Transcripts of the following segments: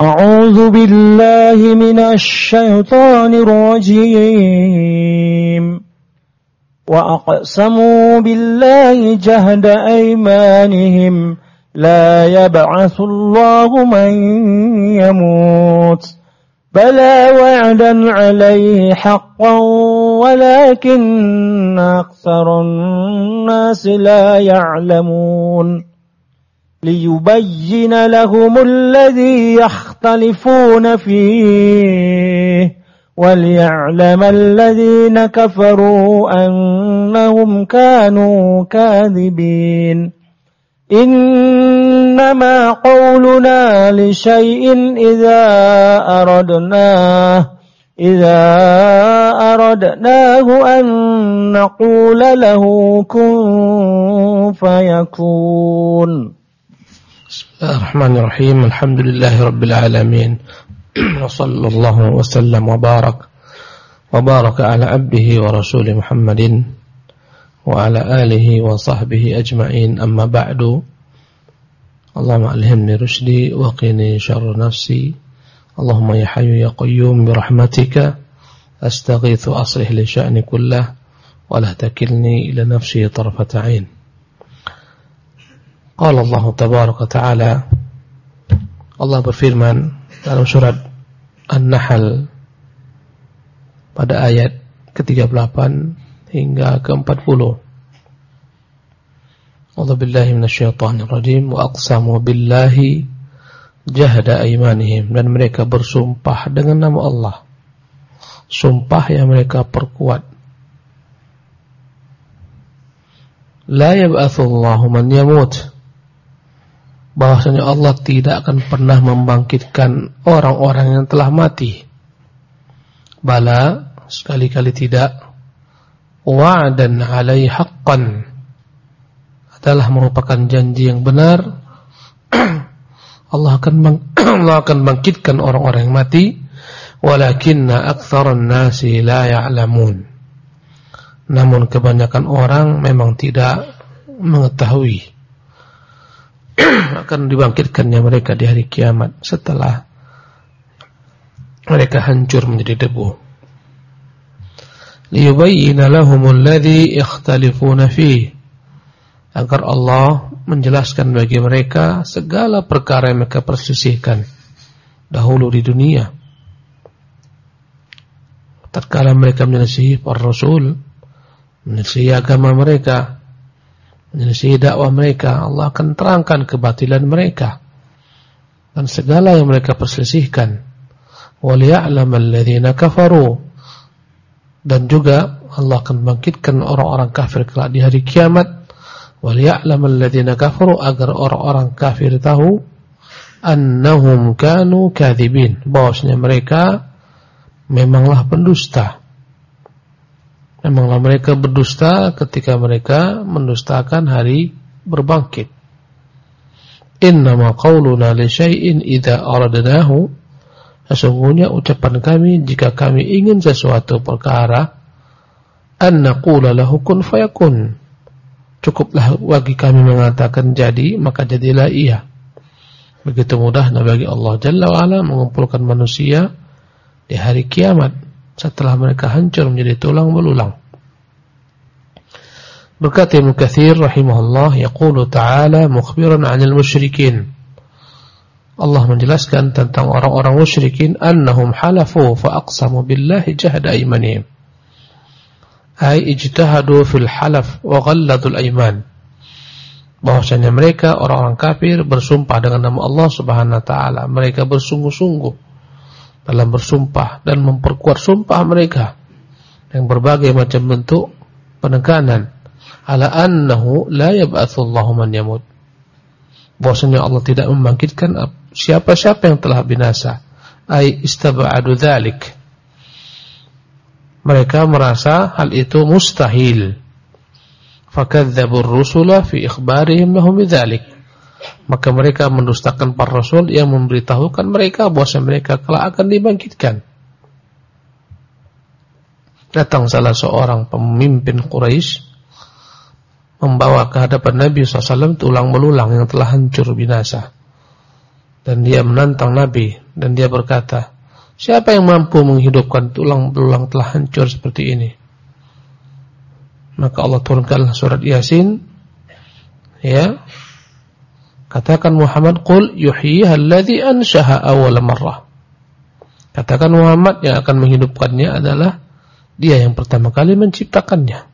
أعوذ بالله من الشيطان الرجيم وأقسموا بالله جهد أيمانهم لا يبعث الله من يموت بلى وعدا عليه حقا ولكن أكثر الناس لا يعلمون ليبين لهم الذي يختلفون فيه وليعلم الذين كفروا أنهم كانوا كاذبين إنما قولنا لشيء إذا أردناه أن نقول له كن فيكون. Bismillahirrahmanirrahim. Alhamdulillahi rabbil alamin. Wa sallallahu wa sallam wa baraka ala abdihi wa rasulih Muhammadin wa ala alihi wa sahbihi ajma'in. Amma ba'du. Allahumma alhimni rushdi wa qini syarra nafsi. Allahumma ya hayyu ya qayyum bi rahmatika astaghithu aslih li sya'ni kullah wa la takilni ila nafsi tarfata 'ain. Qala Allah tabaraka ta'ala, Allah berfirman dalam surat An-Nahl pada ayat ke-38 hingga ke-40. A'udzu billahi minasyaitonir rajim wa aqsamu billahi jahda aymanihim, dan mereka bersumpah dengan nama Allah, sumpah yang mereka perkuat. La yab'atsullahu man yamut, bahwasanya Allah tidak akan pernah membangkitkan orang-orang yang telah mati. Bala, sekali-kali tidak. Wa'dan 'alaihi haqqan, adalah merupakan janji yang benar. Allah akan bangkitkan orang-orang yang mati. Walakinna aktsaran nasi la ya'lamun, namun kebanyakan orang memang tidak mengetahui akan dibangkitkannya mereka di hari kiamat setelah mereka hancur menjadi debu. Liyubayyina lahumul ladzi ikhtalifuna fihi, agar Allah menjelaskan bagi mereka segala perkara yang mereka perselisihkan dahulu di dunia. Tatkala mereka menyelisihi para rasul, menyelisihi agama mereka, menyelisihi dakwah mereka, Allah akan terangkan kebatilan mereka dan segala yang mereka perselisihkan. Waliya'lamal ladzina kafaru, dan juga Allah akan bangkitkan orang-orang kafir kelak di hari kiamat. Waliya'lamal ladzina kafaru, agar orang-orang kafir tahu annahum kanu kadzibin, bahwasanya mereka memanglah pendusta. Memanglah mereka berdusta ketika mereka mendustakan hari berbangkit. Innama qauluna li syai'in idza aradnahu, sesungguhnya ucapan kami jika kami ingin sesuatu perkara, an naqula lahu kun fayakun, cukuplah bagi kami mengatakan jadi, maka jadilah ia. Begitu mudahnya bagi Allah Jalla wa Ala mengumpulkan manusia di hari kiamat setelah mereka hancur menjadi tulang belulang. Berkata Ibnu Katsir rahimahullah, yaqulu ta'ala mukhbiran 'anil musyrikin, Allah menjelaskan tentang orang-orang musyrikin, annahum halafu fa aqsamu billahi jahda aymanihim, ay ijtahadu fil halaf wa ghalladul ayman, bahwasanya mereka orang-orang kafir bersumpah dengan nama Allah Subhanahu wa taala, mereka bersungguh-sungguh dalam bersumpah dan memperkuat sumpah mereka yang berbagai macam bentuk penekanan, ala annahu la yab'atsullahu man yamut, bahwasanya Allah tidak membangkitkan siapa-siapa yang telah binasa, ay istab'adu dzalik, mereka merasa hal itu mustahil. Fakadzdzabur rusula fi ikhbarihim lahum bidzalik, maka mereka mendustakan para rasul yang memberitahukan mereka bahwa mereka kelak akan dibangkitkan. Datang salah seorang pemimpin Quraisy membawa ke hadapan Nabi SAW tulang belulang yang telah hancur binasa. dan dia menantang Nabi, dan dia berkata, siapa yang mampu menghidupkan tulang belulang telah hancur seperti ini? Maka Allah turunkanlah surat Yasin, ya, katakan Muhammad, qul yuhyiha alladhi anshaha awwala marrah. Katakan Muhammad, yang akan menghidupkannya adalah dia yang pertama kali menciptakannya.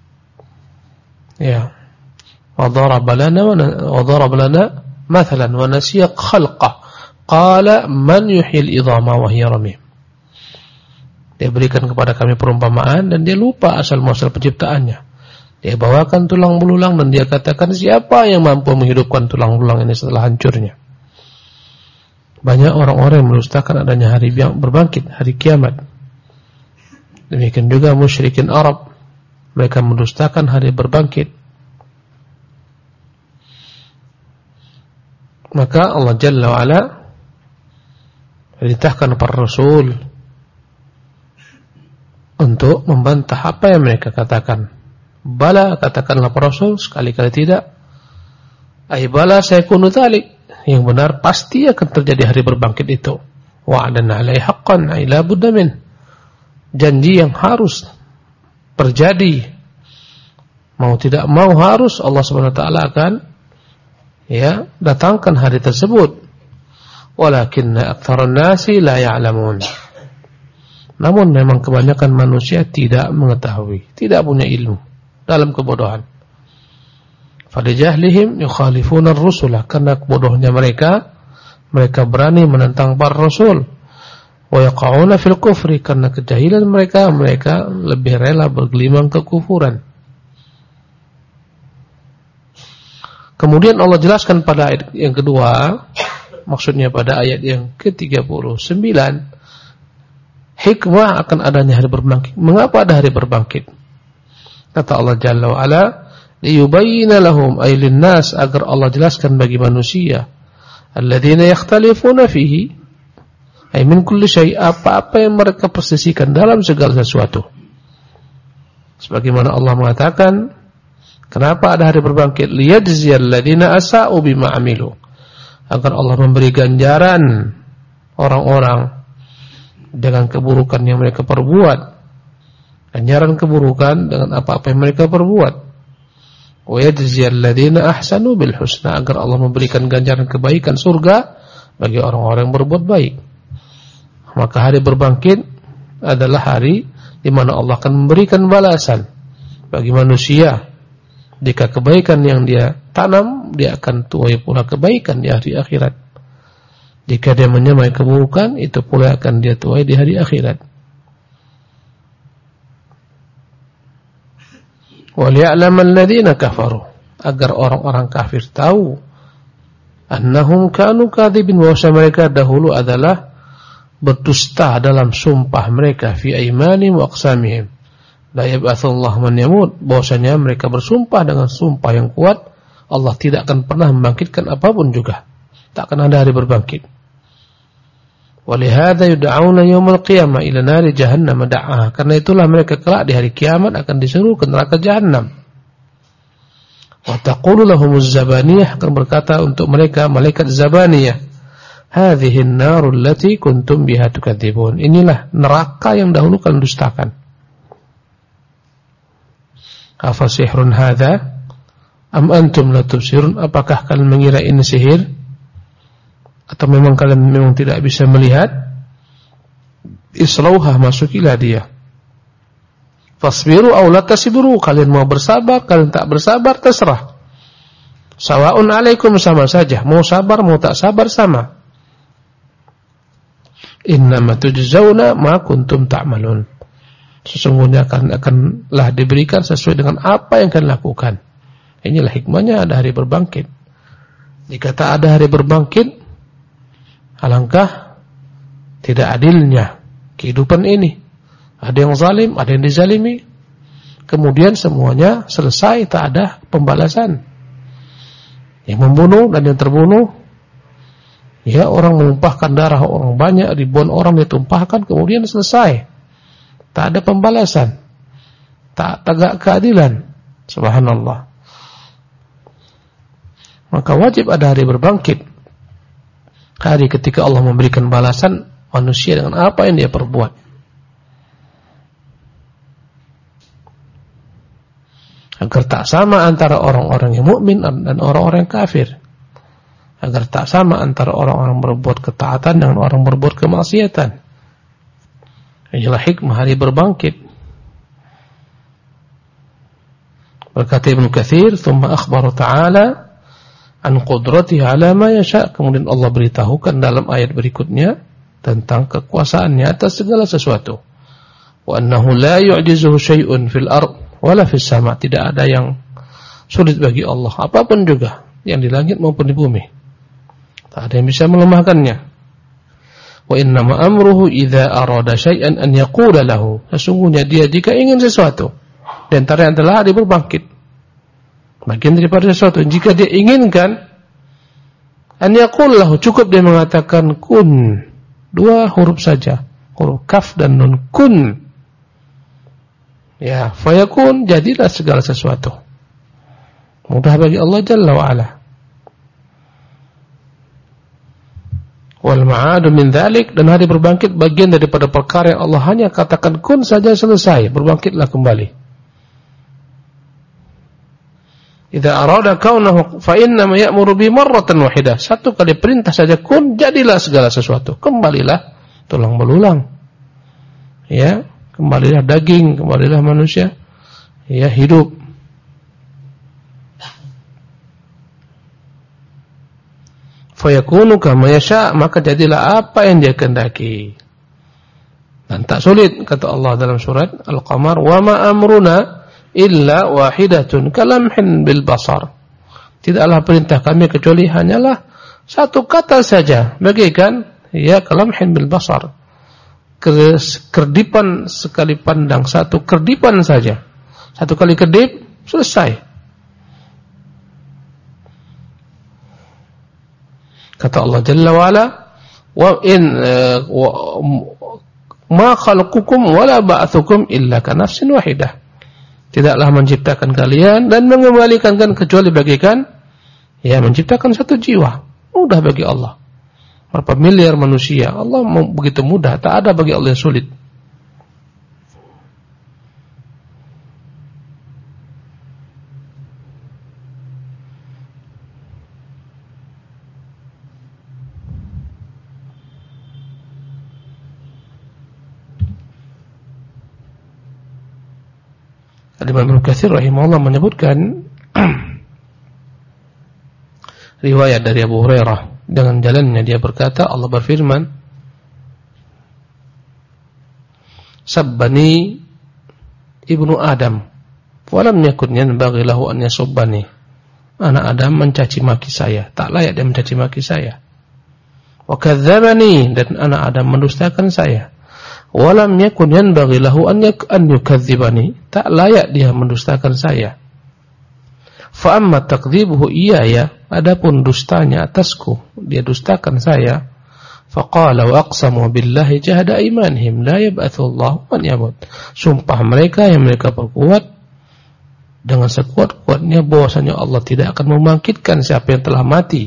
Ya. Wa daraba lana mathalan wa nasiya khalqah. Qala man yuhyil idhama wa hiya ramim. Dia berikan kepada kami perumpamaan dan dia lupa asal muasal penciptaannya. Dia bawakan tulang belulang dan dia katakan, siapa yang mampu menghidupkan tulang belulang ini setelah hancurnya? Banyak orang-orang yang mendustakan adanya hari yang berbangkit, hari kiamat. Demikian juga musyrikin Arab, mereka mendustakan hari berbangkit. Maka Allah Jalla wa'ala perintahkan para Rasul untuk membantah apa yang mereka katakan. Bala, katakanlah para Rasul, sekali-kali tidak. Ay bala sayakunu dzalik, yang benar pasti akan terjadi hari berbangkit itu. Wa'adan 'alaihi haqqan, ay la budda min. Janji yang harus terjadi. Mau tidak mau harus Allah Subhanahu wa taala akan datangkan hari tersebut. Walakinna aktsarun nasi la ya'lamun. Namun memang kebanyakan manusia tidak mengetahui, tidak punya ilmu, dalam kebodohan. Falijahlihim yukhalifuna ar-rusula, karena kebodohnya mereka berani menentang para rasul. Wa yaqauna fil kufri, karena kejahilan mereka lebih rela bergelimang kekufuran. Kemudian Allah jelaskan pada ayat yang kedua, maksudnya pada ayat yang ke-39, hikmah akan adanya hari berbangkit. Mengapa ada hari berbangkit? Kata Allah Jalla wa Ala, liyubayyina lahum ay linnas, agar Allah jelaskan bagi manusia, alladzina yakhtalifuna fihi, ay min kulli syai', apa-apa yang mereka persisihkan dalam segala sesuatu. Sebagaimana Allah mengatakan, kenapa ada hari berbangkit? Liyajziyal ladzina asa'u bima 'amilu, agar Allah memberi ganjaran orang-orang dengan keburukan yang mereka perbuat. Ganjaran keburukan dengan apa-apa yang mereka perbuat. Wa yajziyal ladzina ahsanu bil husna, agar Allah memberikan ganjaran kebaikan surga bagi orang-orang yang berbuat baik. Maka hari berbangkit adalah hari di mana Allah akan memberikan balasan bagi manusia. Jika kebaikan yang dia tanam, dia akan tuai pula kebaikan di hari akhirat. Jika dia menyemai keburukan, itu pula akan dia tuai di hari akhirat. وَلِيَعْلَمَ الَّذِينَ كَفَرُوا, agar orang-orang kafir tahu, annahum kanu kadhibin, bahwa mereka dahulu adalah berdusta dalam sumpah mereka, fi aymanihim wa aqsamihim, la yab'atsullahu man yamut, bahwasanya mereka bersumpah dengan sumpah yang kuat, Allah tidak akan pernah membangkitkan apapun juga, tak akan ada hari berbangkit. Walihada yud'auna yaumal qiyamah ila nari jahannam da'a, karena itulah mereka kelak di hari kiamat akan disuruh ke neraka jahanam. Wa taqulu lahumuz zabaniyah, akan berkata untuk mereka malaikat zabaniyah, hadhihi an-narul lati kuntum biha tukadzibun, inilah neraka yang dahulu kalian dustakan. Afa sihrun hadza am antum la tubsirun, apakah kalian mengira ini sihir atau memang kalian tidak bisa melihat? Islauha, masukilah dia. Fasbiru aw la tasbiru, kalian mau bersabar, kalian tak bersabar, terserah. Sawa'un alaikum, sama saja, mau sabar mau tak sabar sama. Innama tujzauna ma kuntum ta'malun, sesungguhnya akanlah diberikan sesuai dengan apa yang kalian lakukan. Inilah hikmahnya ada hari berbangkit. Jika tak ada hari berbangkit, alangkah tidak adilnya kehidupan ini. Ada yang zalim, ada yang dizalimi. Kemudian semuanya selesai, tak ada pembalasan. Yang membunuh dan yang terbunuh, ya, orang menumpahkan darah orang banyak, ribuan orang ditumpahkan, kemudian selesai. Tak ada pembalasan, tak tegak keadilan. Subhanallah. Maka wajib ada hari berbangkit. hari ketika Allah memberikan balasan manusia dengan apa yang dia perbuat. Agar tak sama antara orang-orang yang mukmin dan orang-orang yang kafir. Agar tak sama antara orang-orang berbuat ketaatan dengan orang berbuat kemaksiatan. Inilah hikmah hari berbangkit. Berkata Ibnu Katsir, "Tsumma akhbara ta'ala an qudratihi 'ala ma yasha." Kemudian Allah beritahukan dalam ayat berikutnya tentang kekuasaannya atas segala sesuatu. Wa annahu la yu'jizuhu syai'un fil ard wala fis sama'. Tidak ada yang sulit bagi Allah, apapun juga yang di langit maupun di bumi. Tak ada yang bisa melemahkannya. Wa innama amruhu idza arada syai'an an yaqula lahu. Sesungguhnya dia jika ingin sesuatu, di antaranya adalah hari berbangkit. Bagian daripada sesuatu, jika dia inginkan, an yaqul lahu, cukup dia mengatakan kun. 2 huruf saja, huruf kaf dan nun, kun. Ya, fayakun, jadilah segala sesuatu. Mudah bagi Allah Jalla wa Ala. Wal ma'adu min dzalik, dan hari berbangkit bagian daripada perkara yang Allah hanya katakan kun saja, selesai, berbangkitlah kembali. Idza arada kaunahu fa inna ma ya'muru bi marratan wahidah. Satu kali perintah saja kun, jadilah segala sesuatu. Kembalilah tulang belulang. Ya, kembalilah daging, kembalilah manusia. Ya, hidup. Fayakunu kama yasha, maka jadilah apa yang dia kehendaki. Dan tak sulit, kata Allah dalam surat Al-Qamar, wa ma amruna illa wahidatun kalamhin bil basar. Tidaklah perintah kami kecuali hanyalah satu kata saja, bagaikan ya kalamhin bil basar, kerdipan sekali pandang, satu kerdipan saja, satu kali kedip selesai. Kata Allah Jalla wa Ala, wa in ma khalqukum wala ba'athukum illa ka nafsin wahidah. Tidaklah menciptakan kalian dan mengembalikan kalian kecuali bagaikan ya menciptakan satu jiwa. Mudah bagi Allah. Berapa miliar manusia, Allah begitu mudah, tak ada bagi Allah yang sulit. Imam Ibnu Katsir rahimahullah menyebutkan riwayat dari Abu Hurairah dengan jalannya, dia berkata Allah berfirman, sabbani ibnu Adam walam yakun yanbaghi lahu an yasubbani. Anak Adam mencaci maki saya, tak layak dia mencaci maki saya. Wa kadzdzabani, dan anak Adam mendustakan saya. Walam yakun yanbaghi lahu an yukadzdzibani, tak layak dia mendustakan saya. Fa amma takdzibuhu iyaya, adapun dustanya atasku, dia dustakan saya. Faqala wa aqsamu billahi jahda imanihim la yab'atsu Allahu man yamut. Sumpah mereka yang mereka perkuat dengan sekuat-kuatnya bahwasanya Allah tidak akan membangkitkan siapa yang telah mati.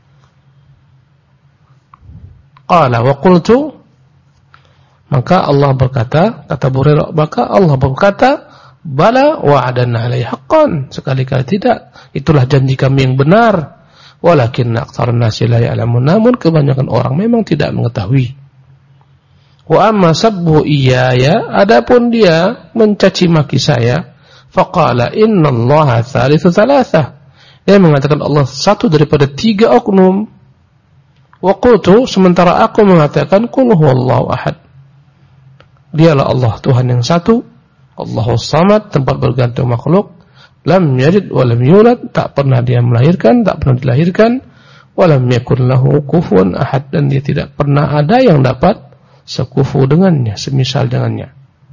Qala wa qultu, maka Allah berkata, kata Burairah, maka Allah berkata, bala wa'adana alaihi haqqan, sekali-kali tidak, itulah janji kami yang benar. Walakin aktsarun nasi la ya'lamun, namun kebanyakan orang memang tidak mengetahui. Wa amma sabbu iyaya, adapun dia mencaci maki saya, faqala innallaha tsalitsu tsalatsah, dia mengatakan Allah satu daripada 3 oknum. Wa qultu, sementara aku mengatakan qul huwallahu ahad, dialah Allah Tuhan yang satu, Allahus Samad, tempat bergantung makhluk, lam yalid wa lam yulad, tak pernah dia melahirkan, tak pernah dilahirkan, wa lam yakul lahu kufuwan ahad, dan dia tidak pernah ada yang dapat sekufu dengannya, semisal dengannya.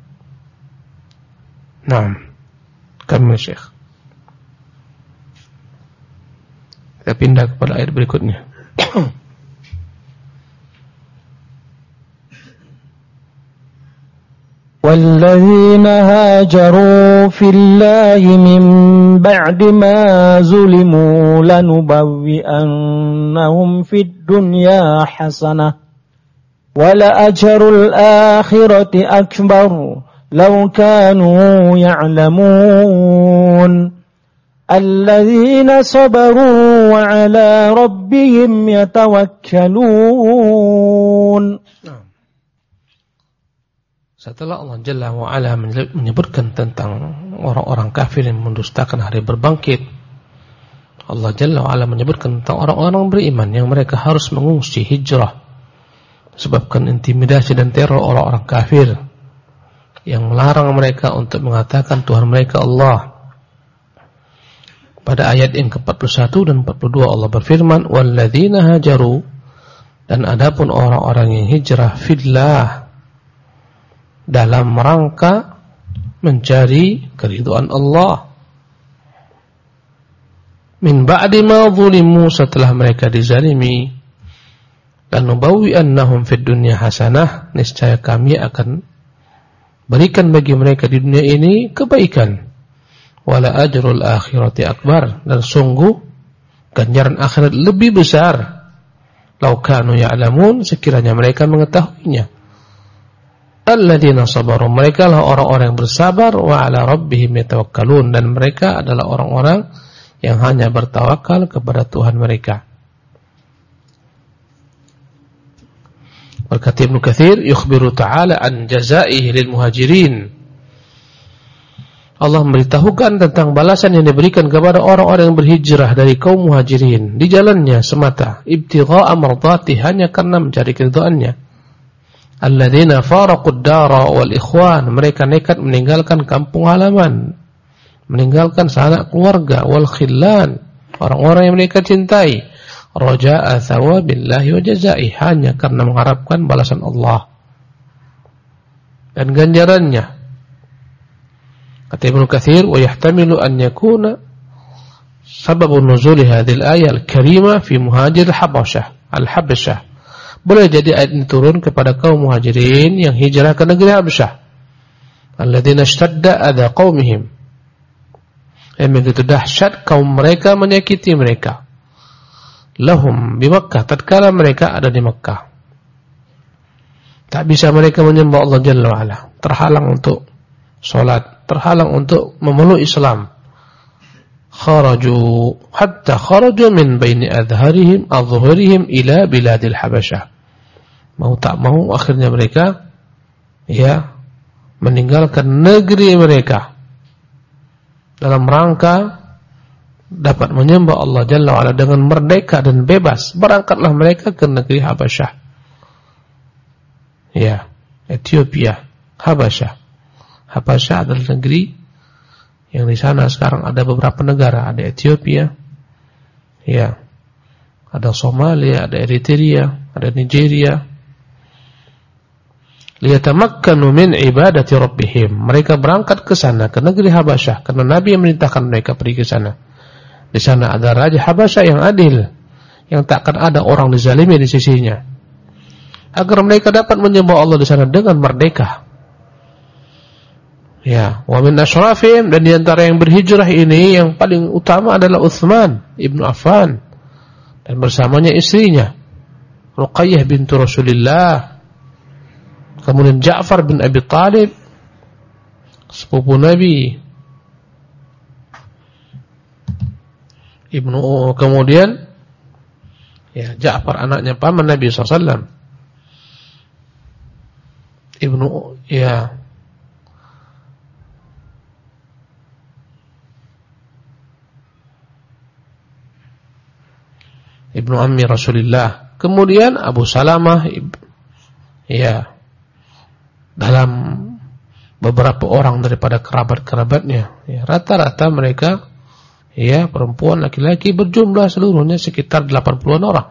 Naam, kami Syekh. Kita pindah kepada ayat berikutnya. والذين هاجروا في الله من بعد ما ظلموا لنبوئنهم في الدنيا حسنة ولأجر الآخرة أكبر لو كانوا يعلمون الذين صبروا وعلى ربهم يتوكلون. Setelah Allah Jalla wa'ala menyebutkan tentang orang-orang kafir yang mendustakan hari berbangkit, Allah Jalla wa'ala menyebutkan tentang orang-orang beriman yang mereka harus mengungsi hijrah sebabkan intimidasi dan teror orang-orang kafir yang melarang mereka untuk mengatakan Tuhan mereka Allah. Pada ayat yang ke-41 dan 42 Allah berfirman, walladzina hajaru, dan adapun orang-orang yang hijrah fillah, dalam rangka mencari keridhaan Allah, min ba'di ma zulimu, setelah mereka dizalimi, dan nubawwi'annahum fid dunya hasanah, niscaya kami akan berikan bagi mereka di dunia ini kebaikan, wala ajrul akhirati akbar, dan sungguh ganjaran akhirat lebih besar, lau kanu ya'lamun, sekiranya mereka mengetahuinya. Alladzina sabaru, mereka lah orang-orang yang bersabar, wa ala rabbihim yatawakkalun, dan mereka adalah orang-orang yang hanya bertawakal kepada Tuhan mereka. Berkata Ibnu Katsir, yukhbiru ta'ala an jazaihi lil muhajirin. Allah memberitahukan tentang balasan yang diberikan kepada orang-orang yang berhijrah dari kaum muhajirin di jalannya semata, ibtigha'a mardati, hanya karena mencari keridhaannya. Alladzina faraqud dara wal ikhwan, mereka nekat meninggalkan kampung halaman, meninggalkan sanak keluarga, wal khillan, orang-orang yang mereka cintai, raja'a thawabillahi wa jazai, hanya karena mengharapkan balasan Allah dan ganjarannya. Kata Ibnu Katsir, wa yahtamilu an yakuna sababun nuzuli hadhil ayat al-karimah fi muhajir al-Habasyah. Boleh jadi ayat ini turun kepada kaum muhajirin yang hijrah ke negeri Habasyah, alladzina ishtadda adza qaumihim, yang begitu dahsyat kaum mereka menyakiti mereka, lahum di Makkah, tatkala mereka ada di Makkah. Tak bisa mereka menyembah Allah Jalla wa'ala, terhalang untuk salat, terhalang untuk memeluk Islam. Kharaju hatta kharaju min baini adhhurihim ila biladil Habasyah. Mau tak mau akhirnya mereka meninggalkan negeri mereka dalam rangka dapat menyembah Allah Jalla wa'ala dengan merdeka dan bebas. Berangkatlah mereka ke negeri Habasyah, Ethiopia, Habasyah. Habasyah adalah negeri yang di sana sekarang ada beberapa negara, ada Ethiopia, ada Somalia, ada Eritrea, ada Nigeria. Liyatamakkanu min ibadati rabbihim, mereka berangkat ke sana, ke negeri Habasyah, karena Nabi yang memerintahkan mereka pergi ke sana. Di sana ada raja Habasyah yang adil, yang takkan ada orang dizalimi di sisinya, agar mereka dapat menyembah Allah di sana dengan merdeka. Wa min asyrafihim, dan di antara yang berhijrah ini yang paling utama adalah Utsman ibnu Affan, dan bersamanya istrinya Ruqayyah bintu Rasulillah. Kemudian Ja'far bin Abi Talib, sepupu Nabi. Kemudian Ja'far anaknya paman Nabi SAW. Ibnu Ammi Rasulullah. Kemudian Abu Salamah, dalam beberapa orang daripada kerabat-kerabatnya, rata-rata mereka perempuan, laki-laki, berjumlah seluruhnya sekitar 80-an orang.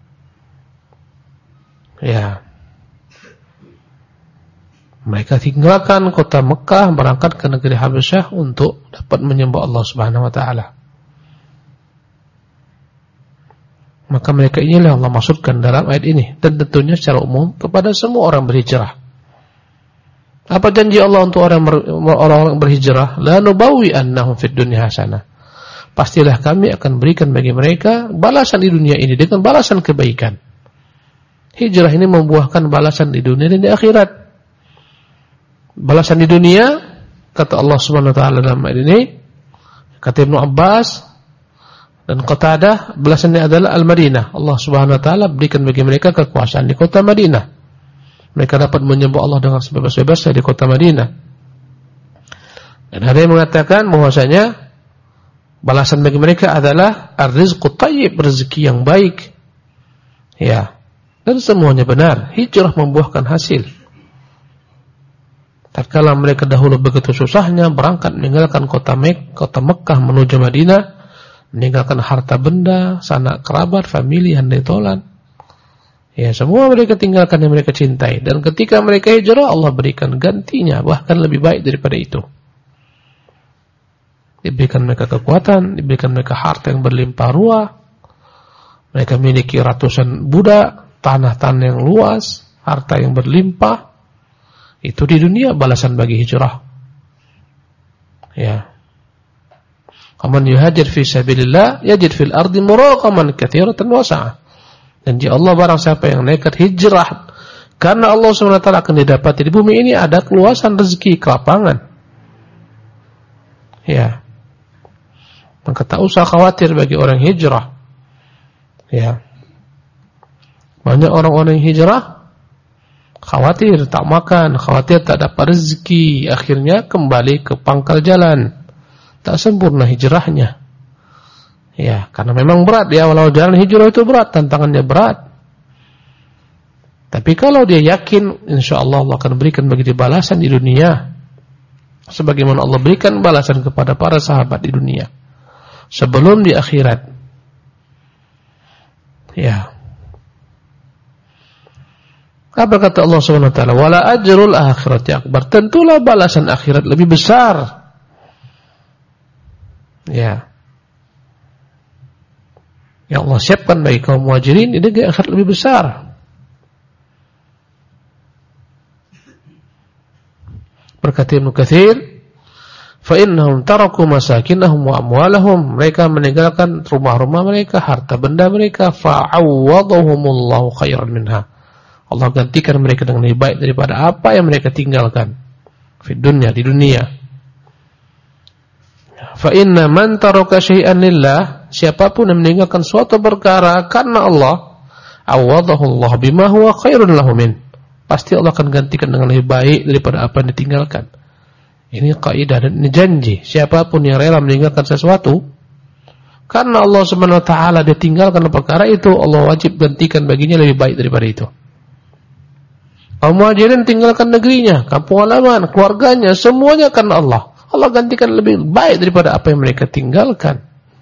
Mereka tinggalkan kota Mekah, berangkat ke negeri Habasyah untuk dapat menyembah Allah Subhanahu wa taala. Maka mereka inilah Allah maksudkan dalam ayat ini, dan tentunya secara umum kepada semua orang berhijrah. Apa janji Allah untuk orang-orang berhijrah? La nubawwi'annahum fid dunya hasanah. Pastilah kami akan berikan bagi mereka balasan di dunia ini dengan balasan kebaikan. Hijrah ini membuahkan balasan di dunia dan di akhirat. Balasan di dunia, kata Allah Subhanahu wa taala dalam ayat ini, kata Ibnu Abbas dan Qatadah, balasannya adalah Al-Madinah. Allah Subhanahu wa taala berikan bagi mereka kekuasaan di kota Madinah. Mereka dapat menyembah Allah dengan sebebas-bebasnya di kota Madinah. Dan ada yang mengatakan bahwasanya balasan bagi mereka adalah ar-rizqut thayyib, rezeki yang baik. Ya. Dan semuanya benar. Hijrah membuahkan hasil. Tatkala mereka dahulu begitu susahnya berangkat meninggalkan kota Mekah menuju Madinah, meninggalkan harta benda, sanak kerabat, famili, handai tolan. Ya, semua mereka tinggalkan yang mereka cintai. Dan ketika mereka hijrah, Allah berikan gantinya, bahkan lebih baik daripada itu. Diberikan mereka kekuatan, diberikan mereka harta yang berlimpah ruah. Mereka memiliki ratusan budak, tanah-tanah yang luas, harta yang berlimpah. Itu di dunia balasan bagi hijrah. Ya. Aman yuhajir fi sabilillah yajid fil ardi muraqaman katsiratan wasa'ah. Dan jika Allah barang siapa yang nekat hijrah karena Allah SWT akan didapati di bumi ini ada keluasan rezeki, kelapangan. Ya. Maka tak usah khawatir bagi orang hijrah. Ya. Banyak orang-orang yang hijrah khawatir tak makan, khawatir tak dapat rezeki, akhirnya kembali ke pangkal jalan. Tak sempurna hijrahnya. Ya, karena memang berat di awal-awal jalan hijrah itu berat, tantangannya berat. Tapi kalau dia yakin, insyaallah Allah akan berikan bagi dia balasan di dunia. Sebagaimana Allah berikan balasan kepada para sahabat di dunia. Sebelum di akhirat. Ya. Apa kata Allah Subhanahu wa taala? Wala ajrul akhirati akbar. Tentulah balasan akhirat lebih besar. Ya. Yang Allah siapkan bagi kaum muhajirin ini akhirat lebih besar. Berkata Ibnu Katsir, fa innahum taraku masakinahum wa amwalahum. Mereka meninggalkan rumah-rumah mereka, harta benda mereka, fa'awwadahumullahu khairan minha. Allah gantikan mereka dengan lebih baik daripada apa yang mereka tinggalkan di dunia. Fa inna man taraka syai'an lillah, siapapun yang meninggalkan suatu perkara karena Allah, awadahu Allah bima huwa khairun lahu min. Pasti Allah akan gantikan dengan lebih baik daripada apa yang ditinggalkan. Ini kaidah dan ini janji. Siapapun yang rela meninggalkan sesuatu karena Allah Subhanahu wa taala dia tinggalkan perkara itu, Allah wajib gantikan baginya lebih baik daripada itu. Kaum muhajirin tinggalkan negerinya, kampung halaman, keluarganya, semuanya karena Allah. Allah gantikan lebih baik daripada apa yang mereka tinggalkan.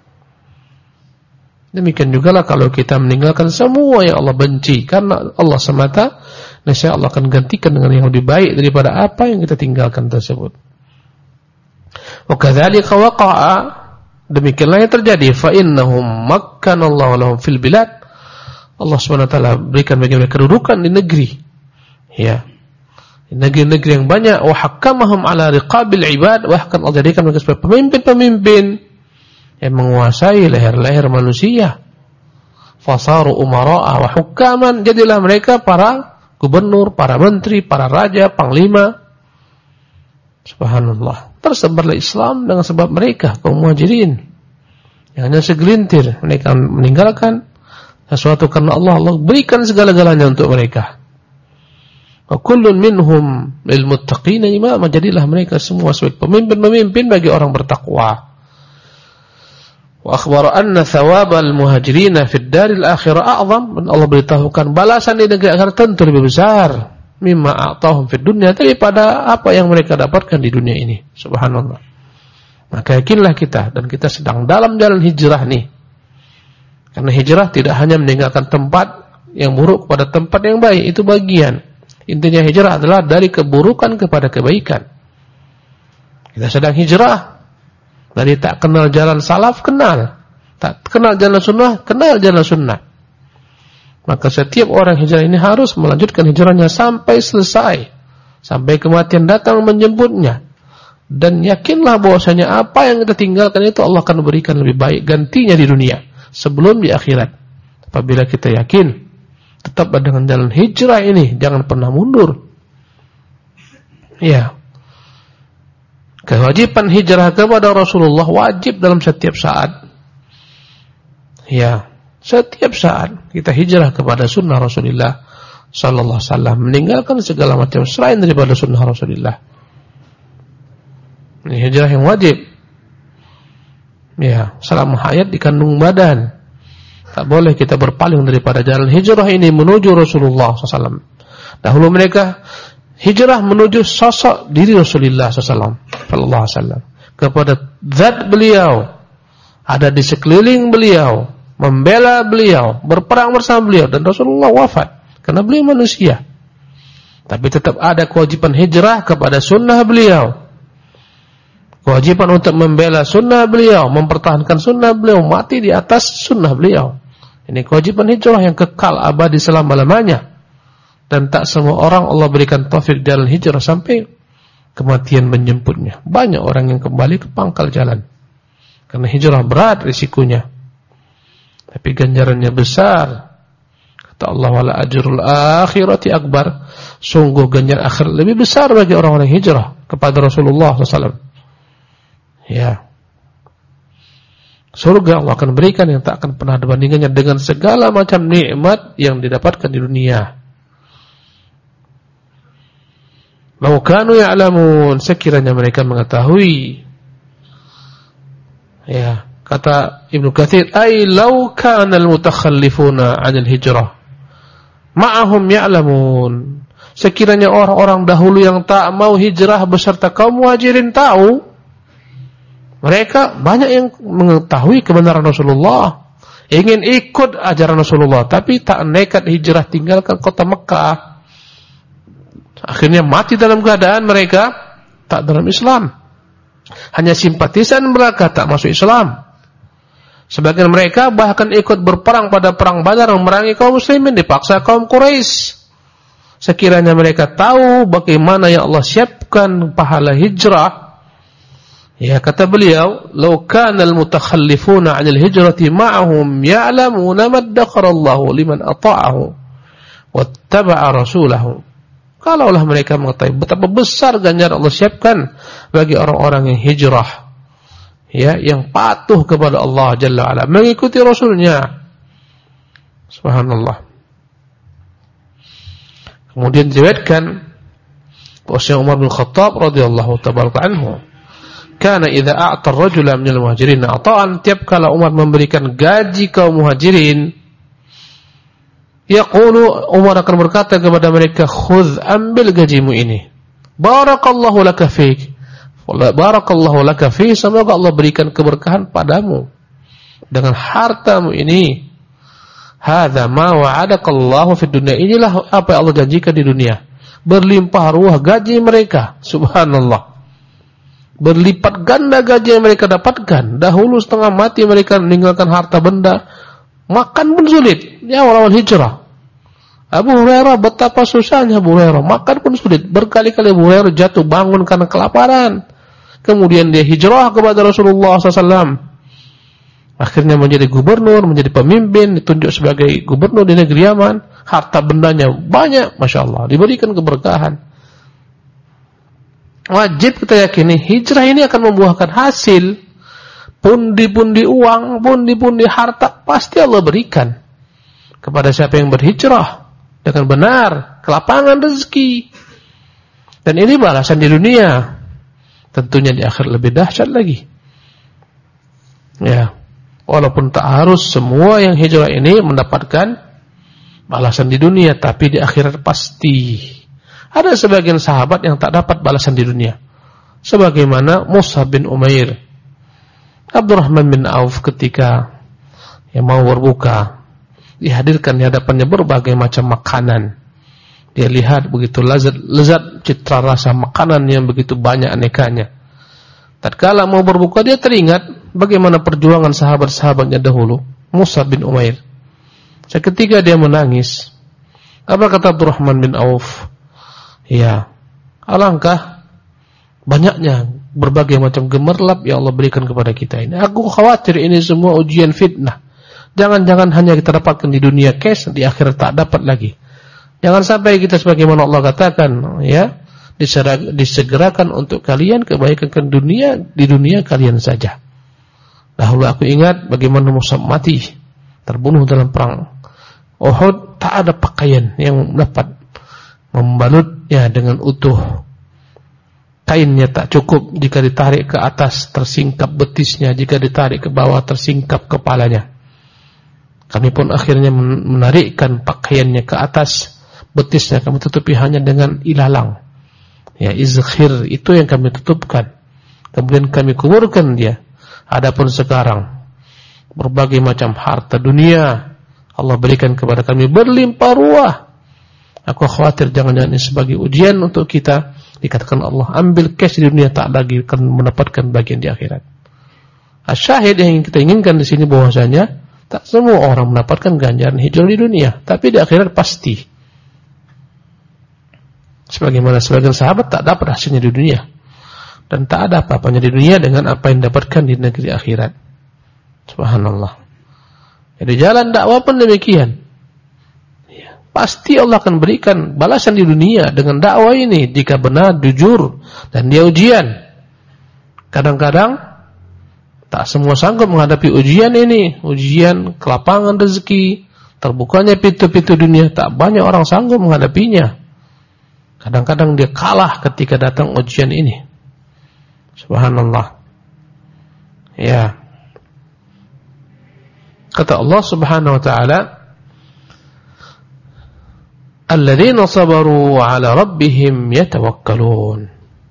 Demikian jugalah kalau kita meninggalkan semua yang Allah benci karena Allah semata, nescaya Allah akan gantikan dengan yang lebih baik daripada apa yang kita tinggalkan tersebut. Wa kadzalika waqa'a, demikianlah yang terjadi. Fa innahum makkanallahu lahum fil bilad. Allah Subhanahu wa taala berikan bagi mereka kedudukan di negeri. Ya. Negeri-negeri yang banyak, wa hakamahum ala riqabil ibad, bahkan Allah jadikan mereka sebagai pemimpin-pemimpin yang menguasai leher-leher manusia. Fasaru umara'a wa hukaman, jadilah mereka para gubernur, para menteri, para raja, panglima. Subhanallah. Tersebarlah Islam dengan sebab mereka, kaum muhajirin. Yang hanya segelintir mereka meninggalkan sesuatu karena Allah, Allah berikan segala-galanya untuk mereka. Wa kullun minhum lil muttaqina imama, jadilah mereka semua sebagai pemimpin-pemimpin bagi orang bertakwa. Wa akhbara anna thawabal muhajirin fid daril akhirah a'zam, dan Allah beritahukan balasan di negeri akhirat tentu lebih besar mimma a'tahum fid dunya, daripada apa yang mereka dapatkan di dunia ini. Subhanallah. Maka yakinlah kita, dan kita sedang dalam jalan hijrah nih. Karena hijrah tidak hanya meninggalkan tempat yang buruk kepada tempat yang baik, itu bagian. Intinya hijrah adalah dari keburukan kepada kebaikan. Kita sedang hijrah dari tak kenal jalan salaf, kenal. Tak kenal jalan sunnah, kenal jalan sunnah. Maka setiap orang hijrah ini harus melanjutkan hijrahnya sampai selesai. sampai kematian datang menjemputnya. Dan yakinlah bahwasanya apa yang kita tinggalkan itu Allah akan berikan lebih baik gantinya di dunia sebelum di akhirat. Apabila kita yakin, tetaplah dengan jalan hijrah ini, jangan pernah mundur. Ya. Kewajiban hijrah kepada Rasulullah wajib dalam setiap saat. Ya, setiap saat kita hijrah kepada sunnah Rasulullah sallallahu alaihi wasallam, meninggalkan segala macam selain daripada sunnah Rasulullah. Ini hijrah yang wajib. Ya, selama hayat di kandung badan. Tak boleh kita berpaling daripada jalan hijrah ini menuju Rasulullah SAW. Dahulu mereka hijrah menuju sosok diri Rasulullah SAW, kepada zat beliau, ada di sekeliling beliau, membela beliau, berperang bersama beliau, dan Rasulullah wafat karena beliau manusia. Tapi tetap ada kewajiban hijrah kepada sunnah beliau. Kewajiban untuk membela sunnah beliau, mempertahankan sunnah beliau, mati di atas sunnah beliau. Ini kewajiban hijrah yang kekal abadi selama-lamanya. Dan tak semua orang Allah berikan taufik jalan hijrah sampai kematian menjemputnya. Banyak orang yang kembali ke pangkal jalan. Karena hijrah berat risikonya. Tapi ganjarannya besar. Kata Allah, wala ajrul akhirati akbar. Sungguh ganjaran akhir lebih besar bagi orang-orang hijrah kepada Rasulullah SAW. Ya. Surga Allah akan berikan yang tak akan pernah dibandingkannya dengan segala macam nikmat yang didapatkan di dunia. Lau kanu ya'lamun, sekiranya mereka mengetahui. Ya, kata Ibnu Katsir, ai lau kana al-mutakhallifuna 'anil hijrah ma'ahum ya'lamun. Sekiranya orang-orang dahulu yang tak mau hijrah beserta kaum muhajirin tahu, mereka banyak yang mengetahui kebenaran Rasulullah, ingin ikut ajaran Rasulullah, tapi tak nekat hijrah tinggalkan kota Mekah. Akhirnya mati dalam keadaan mereka tak dalam Islam. Hanya simpatisan mereka tak masuk Islam. Sebagian mereka bahkan ikut berperang pada perang Badar memerangi kaum muslimin, dipaksa kaum Quraisy. Sekiranya mereka tahu bagaimana yang Allah siapkan pahala hijrah. Ya, kata beliau, "Lau kana al-mutakhallifuna 'anil hijrati ma'ahum ya'lamuna ma adkharallahu liman ata'ahu wattaba'a rasulahu." Kalaulah mereka mengetahui betapa besar ganjaran Allah siapkan bagi orang-orang yang hijrah, ya, yang patuh kepada Allah Jalla wa'ala, mengikuti Rasulnya. Subhanallah. Kemudian diriwayatkan bahwa Umar bin Khattab radhiyallahu tabaraka anhu, kana idza a'ta ar-rajula minal muhajirin ata'an, tiap kala Umar memberikan gaji kaum muhajirin, yaqulu, Umar akan berkata kepada mereka, khudh, ambil gajimu ini, barakallahu laka fiik, barakallahu laka fiik, semoga Allah berikan keberkahan padamu dengan hartamu ini. Hadza ma wa'adakallahu fid dunya, inilah apa yang Allah janjikan di dunia. Berlimpah ruah gaji mereka, subhanallah. Berlipat ganda gaji yang mereka dapatkan. Dahulu setengah mati mereka meninggalkan harta benda, makan pun sulit. Ya, awal hijrah. Abu Hurairah, betapa susahnya Abu Hurairah, makan pun sulit. Berkali-kali Abu Hurairah jatuh bangun karena kelaparan. Kemudian dia hijrah kepada Rasulullah SAW. Akhirnya menjadi gubernur, menjadi pemimpin, ditunjuk sebagai gubernur di negeri Yaman. Harta bendanya banyak, Masya Allah, diberikan keberkahan. Wajib kita yakini hijrah ini akan membuahkan hasil. Pundi-pundi uang, pundi-pundi harta pasti Allah berikan kepada siapa yang berhijrah dengan benar, kelapangan rezeki. Dan ini balasan di dunia. Tentunya di akhir lebih dahsyat lagi. Ya, walaupun tak harus semua yang hijrah ini mendapatkan balasan di dunia, tapi di akhirat pasti. Ada sebagian sahabat yang tak dapat balasan di dunia, sebagaimana Mus'ab bin Umair, Abdurrahman bin Auf ketika yang mau berbuka, dihadirkan di hadapannya berbagai macam makanan. Dia lihat begitu lezat citra rasa makanan yang begitu banyak anekanya. Tatkala mau berbuka, dia teringat bagaimana perjuangan sahabat-sahabatnya dahulu, Mus'ab bin Umair. Seketika dia menangis. Apa kata Abdurrahman bin Auf? Ya, Alangkah banyaknya berbagai macam gemerlap yang Allah berikan kepada kita ini. Aku khawatir ini semua ujian fitnah. Jangan-jangan hanya kita dapatkan di dunia cash, di akhirat tak dapat lagi. Jangan sampai kita sebagaimana Allah katakan, ya, disegerakan untuk kalian kebaikan ke dunia, di dunia kalian saja. Dahulu aku ingat bagaimana Mus'ab mati, terbunuh dalam perang Uhud, tak ada pakaian yang dapat membalutnya dengan utuh. Kainnya tak cukup, jika ditarik ke atas tersingkap betisnya, jika ditarik ke bawah tersingkap kepalanya. Kami pun akhirnya menarikkan pakaiannya ke atas, betisnya kami tutupi hanya dengan ilalang, ya, izkhir, itu yang kami tutupkan. Kemudian kami kuburkan dia. Adapun sekarang berbagai macam harta dunia Allah berikan kepada kami berlimpah ruah. Aku khawatir jangan-jangan ini sebagai ujian untuk kita. Dikatakan Allah, ambil cash di dunia, tak lagi akan mendapatkan bagian di akhirat. Asyahid yang kita inginkan di sini bahwasanya tak semua orang mendapatkan ganjaran hijrah di dunia, tapi di akhirat pasti. Sebagaimana sebagian sahabat tak dapat hasilnya di dunia, dan tak ada apa-apanya di dunia dengan apa yang didapatkan di negeri akhirat. Subhanallah. Jadi jalan dakwah pun demikian. Pasti Allah akan berikan balasan di dunia dengan dakwah ini jika benar, jujur, dan dia ujian. Kadang-kadang tak semua sanggup menghadapi ujian ini, ujian kelapangan rezeki, terbukanya pintu-pintu dunia, tak banyak orang sanggup menghadapinya. Kadang-kadang dia kalah ketika datang ujian ini. Subhanallah. Ya. Kata Allah Subhanahu wa taala, alladzina sabaru 'ala rabbihim yatawakkalun.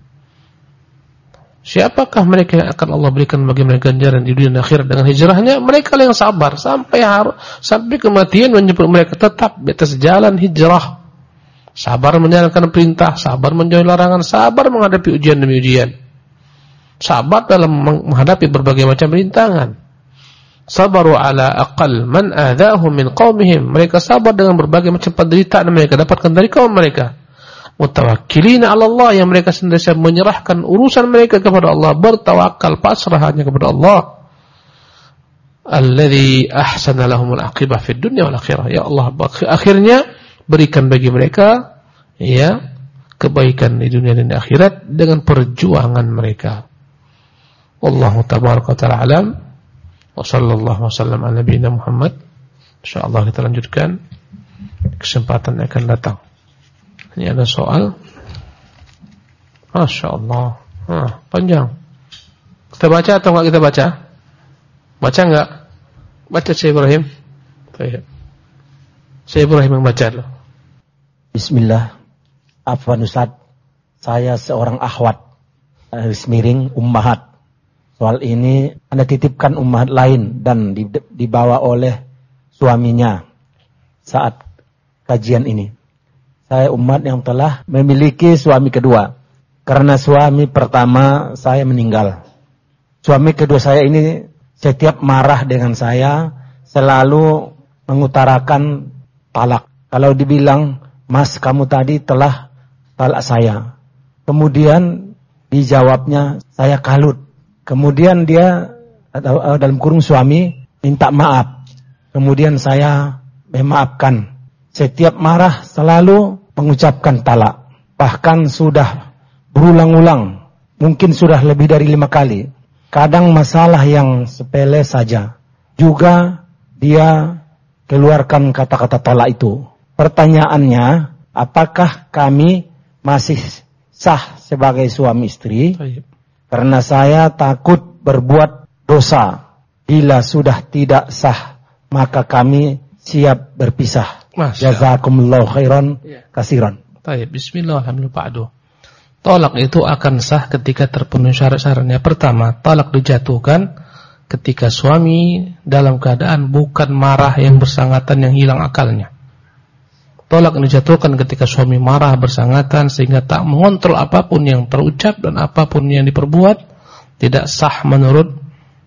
Siapakah mereka yang akan Allah berikan bagi mereka ganjaran di dunia dan akhirat dengan hijrahnya? Mereka yang sabar sampai kematian menjemput mereka tetap di atas jalan hijrah. Sabar menjalankan perintah, sabar menjauhi larangan, sabar menghadapi ujian demi ujian. Sabar dalam menghadapi berbagai macam rintangan. Sabaru ala aqal man adahum min qaumihim. Mereka sabar dengan berbagai macam penderitaan yang mereka dapatkan dari kaum mereka. Mutawakkilina 'ala Allah, yang mereka senantiasa menyerahkan urusan mereka kepada Allah, bertawakal, pasrah hanya kepada Allah. Alladzi ahsana lahumul aqibah fid dunya wal akhirah. Ya Allah, akhirnya berikan bagi mereka, ya, kebaikan di dunia dan di akhirat dengan perjuangan mereka. Wallahu tabaraka wa ta'ala alam. Wa sallallahu wasallam ala nabiyina Muhammad. Insyaallah kita lanjutkan kesempatan yang akan datang. Ini ada soal. Masyaallah. Panjang. Kita baca atau enggak kita baca? Baca enggak? Baca Syekh Ibrahim. Baik. Syekh Ibrahim yang baca dulu. Bismillah. Afwan Ustaz, saya seorang akhwat, miring ummahat. Soal ini Anda titipkan ummahat lain dan dibawa oleh suaminya saat kajian ini. Saya umat yang telah memiliki suami kedua. Karena suami pertama saya meninggal. Suami kedua saya ini setiap marah dengan saya selalu mengutarakan talak. Kalau dibilang, "Mas, kamu tadi telah talak saya." Kemudian dijawabnya, "Saya kalut." Kemudian dia, dalam kurung suami, minta maaf. Kemudian saya memaafkan. Setiap marah selalu mengucapkan talak. Bahkan sudah berulang-ulang. Mungkin sudah lebih dari 5 kali. Kadang masalah yang sepele saja juga dia keluarkan kata-kata talak itu. Pertanyaannya, apakah kami masih sah sebagai suami istri? Karena saya takut berbuat dosa. Bila sudah tidak sah, maka kami siap berpisah. Jazakumullahu khairan kasiran. Baik, bismillah, alhamdulillah. Talak itu akan sah ketika terpenuhi syarat-syaratnya. Pertama, talak dijatuhkan ketika suami dalam keadaan bukan marah yang bersangatan, yang hilang akalnya. Tolak dijatuhkan ketika suami marah bersangatan sehingga tak mengontrol apapun yang terucap dan apapun yang diperbuat, tidak sah menurut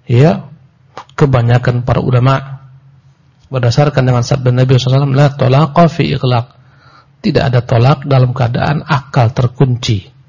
kebanyakan para ulama. Berdasarkan dengan sabda Nabi SAW, la talaqa fi ighlaq. Tidak ada tolak dalam keadaan akal terkunci.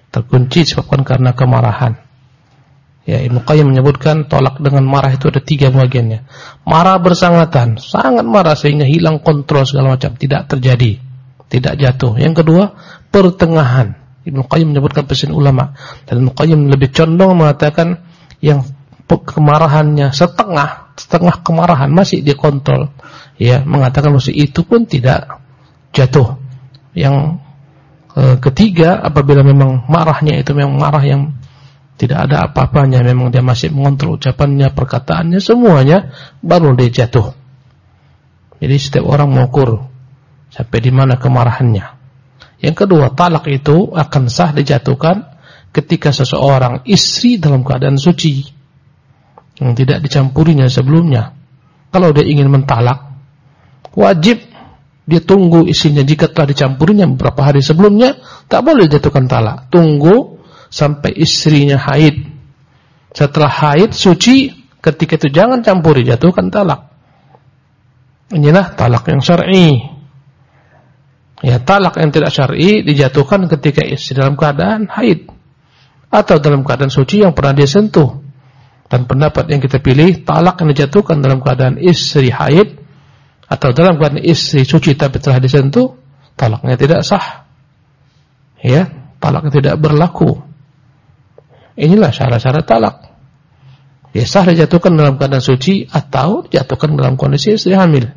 terkunci disebabkan karena kemarahan. Ya, Ibnu Qayyim menyebutkan tolak dengan marah itu ada 3 bagiannya. Marah bersangatan, sangat marah sehingga hilang kontrol segala macam, tidak terjadi, tidak jatuh. Yang kedua, pertengahan. Ibnu Qayyim menyebutkan pesan ulama, dan Ibnu Qayyim lebih condong mengatakan yang kemarahannya setengah kemarahan masih dikontrol. Ya, mengatakan masih itu pun tidak jatuh. Yang ketiga, apabila memang marahnya itu memang marah yang tidak ada apa-apanya, memang dia masih mengontrol ucapannya, perkataannya, semuanya, baru dia jatuh. Jadi setiap orang mengukur sampai di mana kemarahannya. Yang kedua, talak itu akan sah dijatuhkan ketika seseorang istri dalam keadaan suci, yang tidak dicampurinya sebelumnya. Kalau dia ingin mentalak, wajib dia tunggu istrinya. Jika telah dicampurinya beberapa hari sebelumnya, tak boleh jatuhkan talak. Tunggu sampai istrinya haid. Setelah haid suci, ketika itu jangan campuri, jatuhkan talak. Inilah talak yang syar'i. Ya, talak yang tidak syar'i dijatuhkan ketika istri dalam keadaan haid atau dalam keadaan suci yang pernah dia sentuh. Dan pendapat yang kita pilih, talak yang dijatuhkan dalam keadaan istri haid atau dalam keadaan istri suci tapi telah disentuh, talaknya tidak sah. Ya, talaknya tidak berlaku. Inilah syarat-syarat talak. Ya, sah dijatuhkan dalam keadaan suci atau dijatuhkan dalam kondisi istri hamil.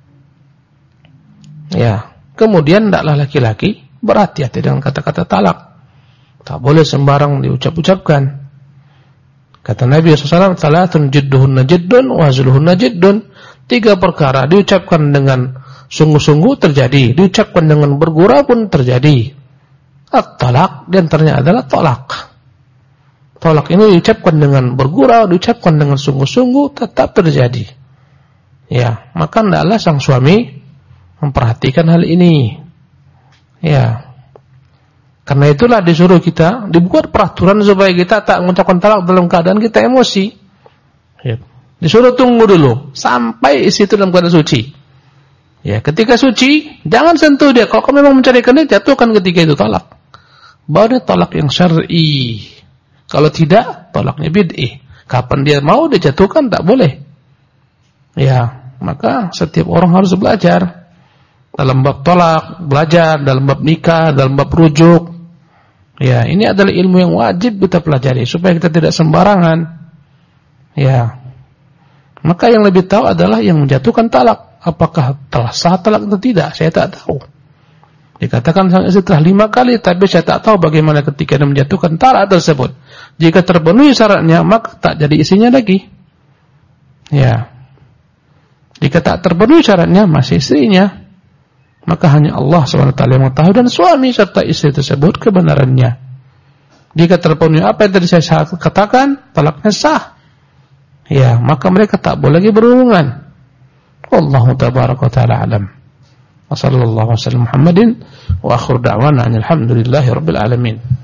Ya, kemudian hendaklah laki-laki berhati-hati dengan kata-kata talak. Tak boleh sembarang diucap-ucapkan. Kata Nabi SAW, salatun jidduhunna jiddun wa hazluhunna jiddun. 3 perkara diucapkan dengan sungguh-sungguh terjadi, diucapkan dengan bergurau pun terjadi. At-talak, di antaranya adalah tolak. Tolak ini diucapkan dengan bergurau, diucapkan dengan sungguh-sungguh, tetap terjadi. Ya, maka hendaklah sang suami memperhatikan hal ini. Ya, karena itulah disuruh kita dibuat peraturan supaya kita tak mengucapkan talak dalam keadaan kita emosi. Ya. Disuruh tunggu dulu sampai isi itu dalam keadaan suci. Ya, ketika suci jangan sentuh dia. Kalau kamu memang mencarikan dia, jatuhkan ketika itu talak. Baru talak yang syar'i. Kalau tidak, talaknya bid'ah. Kapan dia mau dijatuhkan tak boleh. Ya, maka setiap orang harus belajar dalam bab talak, belajar dalam bab nikah, dalam bab rujuk. Ya, ini adalah ilmu yang wajib kita pelajari supaya kita tidak sembarangan. Ya. Maka yang lebih tahu adalah yang menjatuhkan talak. Apakah telah sah talak atau tidak? Saya tak tahu. Dikatakan sang istri telah 5 kali, tapi saya tak tahu bagaimana ketika dia menjatuhkan talak tersebut. Jika terpenuhi syaratnya, maka tak jadi istrinya lagi. Ya. Jika tak terpenuhi syaratnya, masih istrinya. Maka hanya Allah SWT yang mengetahui dan suami serta istri tersebut kebenarannya. Jika terpenuhi apa yang tadi saya katakan, talaknya sah. Ya, maka mereka tak boleh lagi berhubungan. Wallahu tabaraka wa ta'ala alam. Wa sallallahu wasallam Muhammadin wa akhir da'wana alhamdulillahi rabbil alamin.